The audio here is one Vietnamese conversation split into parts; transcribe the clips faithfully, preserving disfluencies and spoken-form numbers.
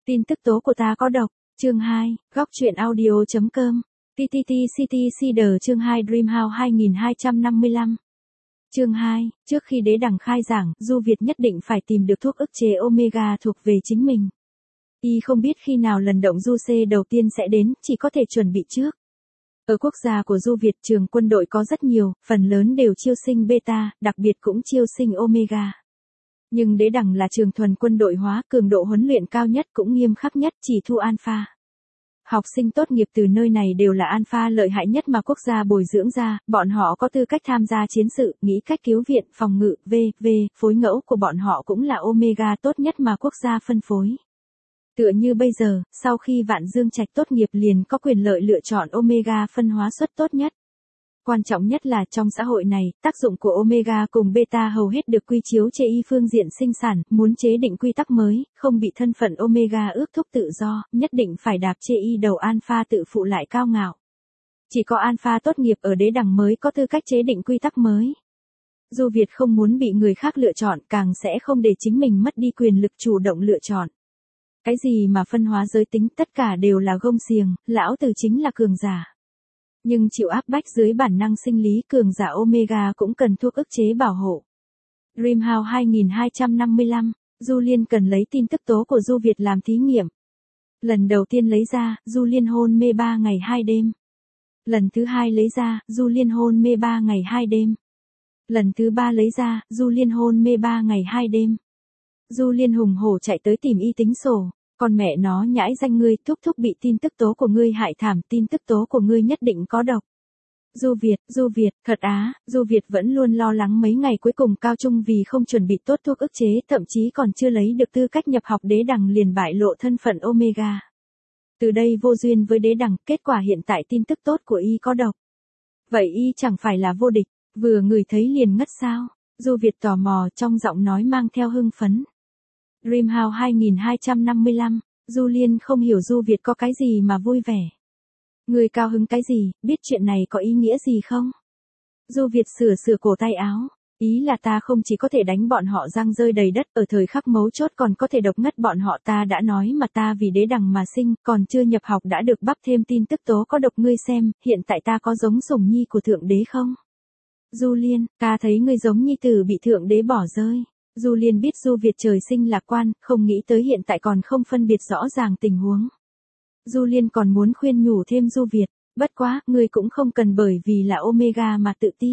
Tin tức tố của ta có độc, chương hai, góc truyện audio.com, tê tê tê City Seeder chương hai Dream House hai nghìn hai trăm năm mươi lăm. Chương hai, trước khi đế đằng khai giảng, Du Việt nhất định phải tìm được thuốc ức chế Omega thuộc về chính mình. Y không biết khi nào lần động du C đầu tiên sẽ đến, chỉ có thể chuẩn bị trước. Ở quốc gia của Du Việt, trường quân đội có rất nhiều, phần lớn đều chiêu sinh beta, đặc biệt cũng chiêu sinh Omega. Nhưng đế đằng là trường thuần quân đội hóa, cường độ huấn luyện cao nhất cũng nghiêm khắc nhất, chỉ thua alpha. Học sinh tốt nghiệp từ nơi này đều là alpha lợi hại nhất mà quốc gia bồi dưỡng ra, bọn họ có tư cách tham gia chiến sự, nghĩ cách cứu viện, phòng ngự, vân vân, phối ngẫu của bọn họ cũng là Omega tốt nhất mà quốc gia phân phối. Tựa như bây giờ, sau khi Vạn Dương Trạch tốt nghiệp liền có quyền lợi lựa chọn Omega phân hóa suất tốt nhất. Quan trọng nhất là trong xã hội này, tác dụng của Omega cùng Beta hầu hết được quy chiếu chế y phương diện sinh sản, muốn chế định quy tắc mới, không bị thân phận Omega ước thúc tự do, nhất định phải đạp chế y đầu Alpha tự phụ lại cao ngạo. Chỉ có Alpha tốt nghiệp ở đế đằng mới có tư cách chế định quy tắc mới. Du Việt không muốn bị người khác lựa chọn, càng sẽ không để chính mình mất đi quyền lực chủ động lựa chọn. Cái gì mà phân hóa giới tính tất cả đều là gông xiềng, lão tử chính là cường giả. Nhưng chịu áp bách dưới bản năng sinh lý cường giả Omega cũng cần thuốc ức chế bảo hộ. Dream House hai nghìn hai trăm năm mươi lăm, Du Liên cần lấy tin tức tố của Du Việt làm thí nghiệm. Lần đầu tiên lấy ra, Du Liên hôn mê ba ngày hai đêm. Lần thứ hai lấy ra, Du Liên hôn mê ba ngày hai đêm. Lần thứ ba lấy ra, Du Liên hôn mê ba ngày hai đêm. Du Liên hùng hổ chạy tới tìm y tính sổ. Con mẹ nó nhãi danh ngươi, thúc thúc bị tin tức tố của ngươi hại thảm, tin tức tố của ngươi nhất định có độc. Du Việt, Du Việt, thật á, Du Việt vẫn luôn lo lắng mấy ngày cuối cùng cao trung vì không chuẩn bị tốt thuốc ức chế, thậm chí còn chưa lấy được tư cách nhập học đế đằng liền bại lộ thân phận Omega. Từ đây vô duyên với đế đằng, kết quả hiện tại tin tức tốt của y có độc. Vậy y chẳng phải là vô địch, vừa ngửi thấy liền ngất sao? Du Việt tò mò trong giọng nói mang theo hưng phấn. Dream House hai nghìn hai trăm năm mươi lăm, Du Liên không hiểu Du Việt có cái gì mà vui vẻ. Người cao hứng cái gì, biết chuyện này có ý nghĩa gì không? Du Việt sửa sửa cổ tay áo, ý là ta không chỉ có thể đánh bọn họ răng rơi đầy đất, ở thời khắc mấu chốt còn có thể độc ngất bọn họ, ta đã nói mà ta vì đế đằng mà sinh, còn chưa nhập học đã được bắp thêm tin tức tố có độc, ngươi xem, hiện tại ta có giống sủng nhi của thượng đế không? Du Liên, ta thấy ngươi giống nhi tử bị thượng đế bỏ rơi. Du Liên biết Du Việt trời sinh lạc quan, không nghĩ tới hiện tại còn không phân biệt rõ ràng tình huống. Du Liên còn muốn khuyên nhủ thêm Du Việt, bất quá, ngươi cũng không cần bởi vì là Omega mà tự ti.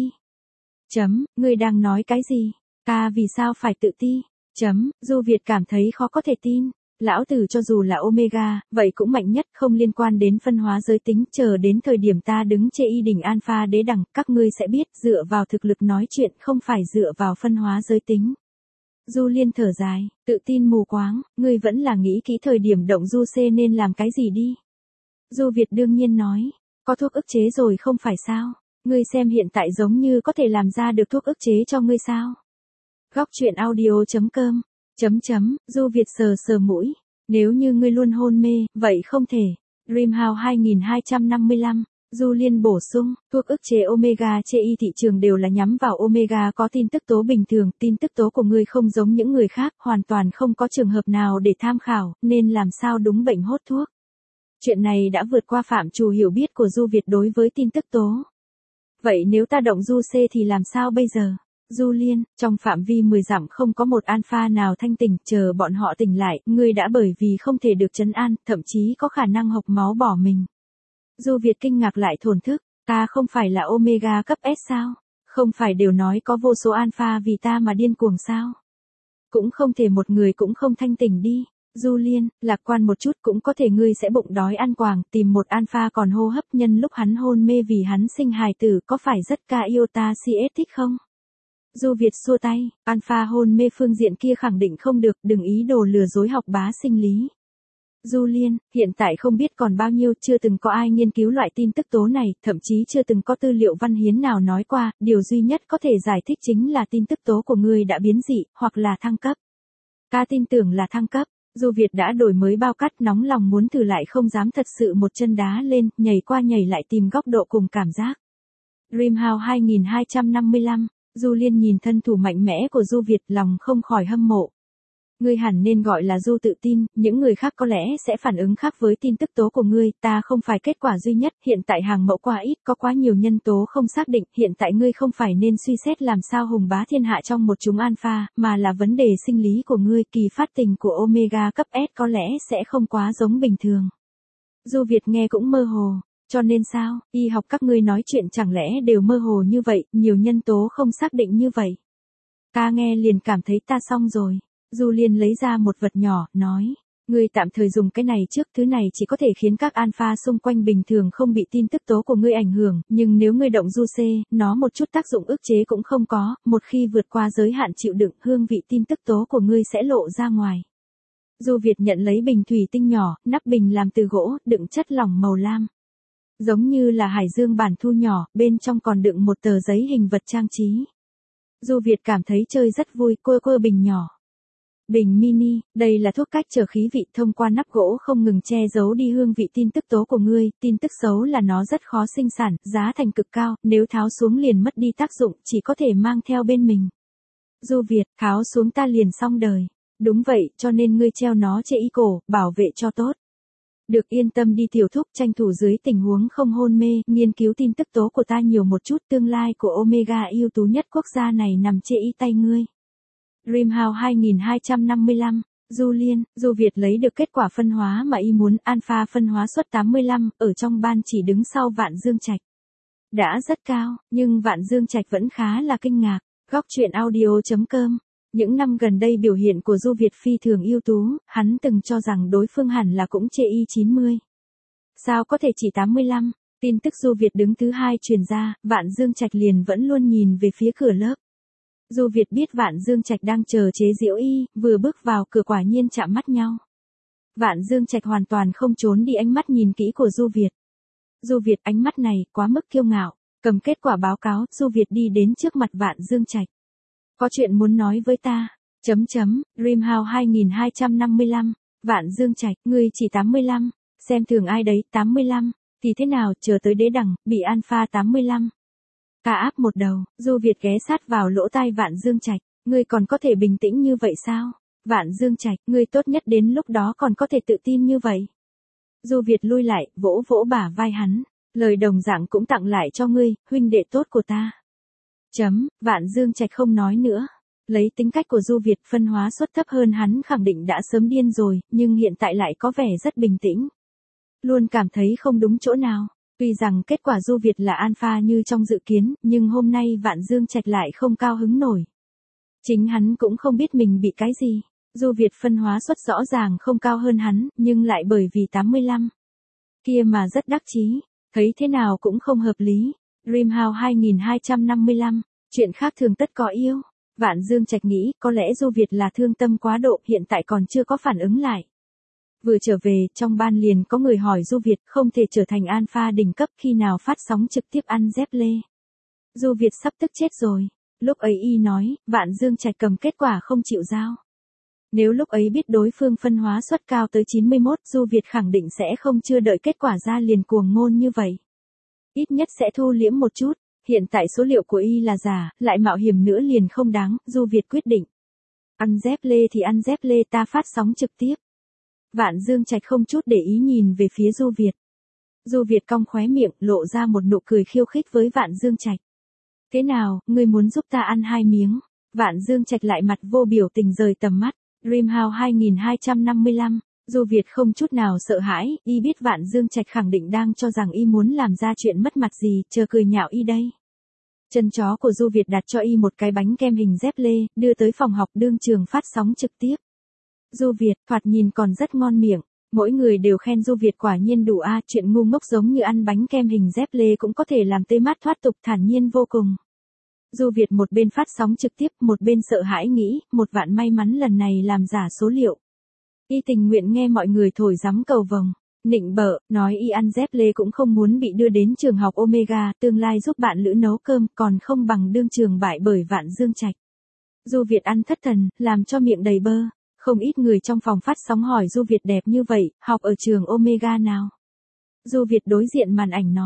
Chấm, ngươi đang nói cái gì? Ta vì sao phải tự ti? Chấm, Du Việt cảm thấy khó có thể tin. Lão tử cho dù là Omega, vậy cũng mạnh nhất, không liên quan đến phân hóa giới tính, chờ đến thời điểm ta đứng trên y đỉnh Alpha đế đằng, các ngươi sẽ biết, dựa vào thực lực nói chuyện không phải dựa vào phân hóa giới tính. Du Liên thở dài, tự tin mù quáng, ngươi vẫn là nghĩ kỹ thời điểm động du C nên làm cái gì đi. Du Việt đương nhiên nói, có thuốc ức chế rồi không phải sao, ngươi xem hiện tại giống như có thể làm ra được thuốc ức chế cho ngươi sao. Góc truyện audio.com, chấm chấm, Du Việt sờ sờ mũi, nếu như ngươi luôn hôn mê, vậy không thể. Dream House hai nghìn hai trăm năm mươi lăm. Du Liên bổ sung, thuốc ức chế Omega trên y thị trường đều là nhắm vào Omega có tin tức tố bình thường, tin tức tố của ngươi không giống những người khác, hoàn toàn không có trường hợp nào để tham khảo, nên làm sao đúng bệnh hốt thuốc. Chuyện này đã vượt qua phạm trù hiểu biết của Du Việt đối với tin tức tố. Vậy nếu ta động du C thì làm sao bây giờ? Du Liên, trong phạm vi mười dặm không có một alpha nào thanh tỉnh, chờ bọn họ tỉnh lại, ngươi đã bởi vì không thể được trấn an, thậm chí có khả năng hộc máu bỏ mình. Du Việt kinh ngạc lại thổn thức, ta không phải là Omega cấp S sao? Không phải đều nói có vô số alpha vì ta mà điên cuồng sao? Cũng không thể một người cũng không thanh tỉnh đi. Du Liên, lạc quan một chút cũng có thể ngươi sẽ bụng đói ăn quàng, tìm một alpha còn hô hấp nhân lúc hắn hôn mê vì hắn sinh hài tử, có phải rất ca iota cs thích không? Du Việt xua tay, alpha hôn mê phương diện kia khẳng định không được, đừng ý đồ lừa dối học bá sinh lý. Du Liên, hiện tại không biết còn bao nhiêu, chưa từng có ai nghiên cứu loại tin tức tố này, thậm chí chưa từng có tư liệu văn hiến nào nói qua, điều duy nhất có thể giải thích chính là tin tức tố của ngươi đã biến dị, hoặc là thăng cấp. Ta tin tưởng là thăng cấp. Du Việt đã đổi mới bao cắt, nóng lòng muốn thử lại không dám thật sự một chân đá lên, nhảy qua nhảy lại tìm góc độ cùng cảm giác. Dream House hai nghìn hai trăm năm mươi lăm, Du Liên nhìn thân thủ mạnh mẽ của Du Việt, lòng không khỏi hâm mộ. Ngươi hẳn nên gọi là Du tự tin, những người khác có lẽ sẽ phản ứng khác với tin tức tố của ngươi, ta không phải kết quả duy nhất, hiện tại hàng mẫu quá ít, có quá nhiều nhân tố không xác định, hiện tại ngươi không phải nên suy xét làm sao hùng bá thiên hạ trong một chúng alpha, mà là vấn đề sinh lý của ngươi, kỳ phát tình của omega cấp S có lẽ sẽ không quá giống bình thường. Du Việt nghe cũng mơ hồ, cho nên sao, y học các ngươi nói chuyện chẳng lẽ đều mơ hồ như vậy, nhiều nhân tố không xác định như vậy. Ta nghe liền cảm thấy ta xong rồi. Du Liên lấy ra một vật nhỏ, nói, ngươi tạm thời dùng cái này trước, thứ này chỉ có thể khiến các alpha xung quanh bình thường không bị tin tức tố của ngươi ảnh hưởng, nhưng nếu ngươi động Du C, nó một chút tác dụng ức chế cũng không có, một khi vượt qua giới hạn chịu đựng, hương vị tin tức tố của ngươi sẽ lộ ra ngoài. Du Việt nhận lấy bình thủy tinh nhỏ, nắp bình làm từ gỗ, đựng chất lỏng màu lam. Giống như là hải dương bản thu nhỏ, bên trong còn đựng một tờ giấy hình vật trang trí. Du Việt cảm thấy chơi rất vui, cô cô bình nhỏ. Bình mini, đây là thuốc cách trở khí vị thông qua nắp gỗ không ngừng che giấu đi hương vị tin tức tố của ngươi, tin tức xấu là nó rất khó sinh sản, giá thành cực cao, nếu tháo xuống liền mất đi tác dụng, chỉ có thể mang theo bên mình. Du Việt, tháo xuống ta liền xong đời. Đúng vậy, cho nên ngươi treo nó trên y cổ, bảo vệ cho tốt. Được, yên tâm đi tiểu thúc, tranh thủ dưới tình huống không hôn mê, nghiên cứu tin tức tố của ta nhiều một chút, tương lai của Omega ưu tú nhất quốc gia này nằm trên y tay ngươi. Dreamhouse hai nghìn hai trăm năm mươi lăm, Du Liên, Du Việt lấy được kết quả phân hóa mà y muốn, alpha phân hóa suất tám mươi lăm, ở trong ban chỉ đứng sau Vạn Dương Trạch. Đã rất cao, nhưng Vạn Dương Trạch vẫn khá là kinh ngạc. Góc truyện audio chấm com. Những năm gần đây biểu hiện của Du Việt phi thường ưu tú, hắn từng cho rằng đối phương hẳn là cũng chê y chín mươi. Sao có thể chỉ tám mươi lăm? Tin tức Du Việt đứng thứ hai truyền ra, Vạn Dương Trạch liền vẫn luôn nhìn về phía cửa lớp. Du Việt biết Vạn Dương Trạch đang chờ chế giễu y, vừa bước vào cửa quả nhiên chạm mắt nhau. Vạn Dương Trạch hoàn toàn không trốn đi ánh mắt nhìn kỹ của Du Việt. Du Việt ánh mắt này quá mức kiêu ngạo, cầm kết quả báo cáo, Du Việt đi đến trước mặt Vạn Dương Trạch. Có chuyện muốn nói với ta. Chấm chấm, Dreamhouse hai nghìn hai trăm năm mươi lăm, Vạn Dương Trạch, ngươi chỉ tám mươi lăm, xem thường ai đấy, tám mươi lăm, thì thế nào, chờ tới đế đẳng, bị alpha tám mươi lăm. Cả áp một đầu, Du Việt ghé sát vào lỗ tai Vạn Dương Trạch, ngươi còn có thể bình tĩnh như vậy sao? Vạn Dương Trạch, ngươi tốt nhất đến lúc đó còn có thể tự tin như vậy. Du Việt lui lại, vỗ vỗ bả vai hắn, lời đồng dạng cũng tặng lại cho ngươi, huynh đệ tốt của ta. Chấm, Vạn Dương Trạch không nói nữa. Lấy tính cách của Du Việt phân hóa suất thấp hơn hắn khẳng định đã sớm điên rồi, nhưng hiện tại lại có vẻ rất bình tĩnh. Luôn cảm thấy không đúng chỗ nào. Tuy rằng kết quả Du Việt là alpha như trong dự kiến, nhưng hôm nay Vạn Dương Trạch lại không cao hứng nổi. Chính hắn cũng không biết mình bị cái gì. Du Việt phân hóa suất rõ ràng không cao hơn hắn, nhưng lại bởi vì tám mươi lăm. Kia mà rất đắc chí, thấy thế nào cũng không hợp lý. Dreamhouse hai nghìn hai trăm năm mươi lăm, chuyện khác thường tất có yêu. Vạn Dương Trạch nghĩ, có lẽ Du Việt là thương tâm quá độ, hiện tại còn chưa có phản ứng lại. Vừa trở về, trong ban liền có người hỏi Du Việt, không thể trở thành alpha đỉnh cấp khi nào phát sóng trực tiếp ăn dép lê. Du Việt sắp tức chết rồi. Lúc ấy y nói, Vạn Dương Trạch cầm kết quả không chịu giao. Nếu lúc ấy biết đối phương phân hóa suất cao tới chín mươi mốt, Du Việt khẳng định sẽ không chưa đợi kết quả ra liền cuồng ngôn như vậy. Ít nhất sẽ thu liễm một chút, hiện tại số liệu của y là giả, lại mạo hiểm nữa liền không đáng, Du Việt quyết định. Ăn dép lê thì ăn dép lê, ta phát sóng trực tiếp. Vạn Dương Trạch không chút để ý nhìn về phía Du Việt. Du Việt cong khóe miệng, lộ ra một nụ cười khiêu khích với Vạn Dương Trạch. Thế nào, ngươi muốn giúp ta ăn hai miếng? Vạn Dương Trạch lại mặt vô biểu tình rời tầm mắt. Dreamhouse hai nghìn hai trăm năm mươi lăm, Du Việt không chút nào sợ hãi, y biết Vạn Dương Trạch khẳng định đang cho rằng y muốn làm ra chuyện mất mặt gì, chờ cười nhạo y đây. Chân chó của Du Việt đặt cho y một cái bánh kem hình dép lê, đưa tới phòng học đương trường phát sóng trực tiếp. Du Việt, thoạt nhìn còn rất ngon miệng, mỗi người đều khen Du Việt quả nhiên đủ a, chuyện ngu ngốc giống như ăn bánh kem hình dép lê cũng có thể làm tê mát thoát tục, thản nhiên vô cùng. Du Việt một bên phát sóng trực tiếp, một bên sợ hãi nghĩ, một vạn may mắn lần này làm giả số liệu. Y tình nguyện nghe mọi người thổi gióng cầu vồng, nịnh bợ, nói y ăn dép lê cũng không muốn bị đưa đến trường học Omega, tương lai giúp bạn lữ nấu cơm, còn không bằng đương trường bại bởi Vạn Dương Trạch. Du Việt ăn thất thần, làm cho miệng đầy bơ, không ít người trong phòng phát sóng hỏi Du Việt đẹp như vậy, học ở trường Omega nào? Du Việt đối diện màn ảnh nói,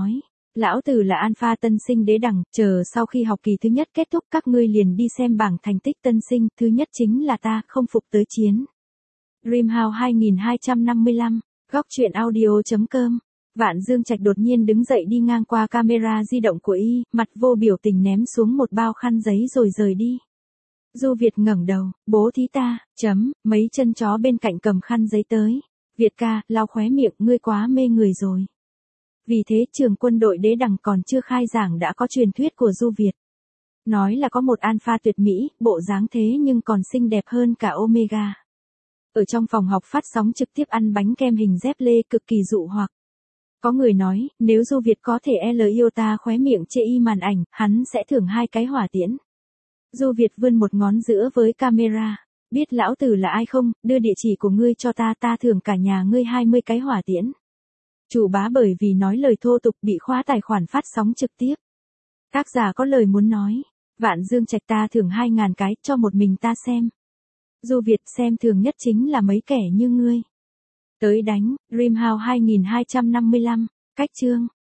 Lão tử là alpha tân sinh đế đẳng, chờ sau khi học kỳ thứ nhất kết thúc các ngươi liền đi xem bảng thành tích tân sinh, thứ nhất chính là ta, không phục tới chiến. Dreamhouse hai nghìn hai trăm năm mươi lăm, góc truyện audio.com. Vạn Dương Trạch đột nhiên đứng dậy đi ngang qua camera di động của y, mặt vô biểu tình ném xuống một bao khăn giấy rồi rời đi. Du Việt ngẩng đầu, bố thí ta, chấm, mấy chân chó bên cạnh cầm khăn giấy tới. Việt ca, lau khóe miệng, ngươi quá mê người rồi. Vì thế trường quân đội đế đẳng còn chưa khai giảng đã có truyền thuyết của Du Việt. Nói là có một alpha tuyệt mỹ, bộ dáng thế nhưng còn xinh đẹp hơn cả Omega. Ở trong phòng học phát sóng trực tiếp ăn bánh kem hình dép lê cực kỳ dụ hoặc. Có người nói, nếu Du Việt có thể L yêu ta khóe miệng chê y màn ảnh, hắn sẽ thưởng hai cái hỏa tiễn. Du Việt vươn một ngón giữa với camera. Biết lão tử là ai không, đưa địa chỉ của ngươi cho ta, ta thưởng cả nhà ngươi hai mươi cái hỏa tiễn. Chủ bá bởi vì nói lời thô tục bị khóa tài khoản phát sóng trực tiếp. Tác giả có lời muốn nói. Vạn Dương Trạch ta thưởng hai ngàn cái cho một mình ta xem. Du Việt xem thường nhất chính là mấy kẻ như ngươi. Tới đánh, Dreamhouse hai nghìn hai trăm năm mươi lăm, cách chương.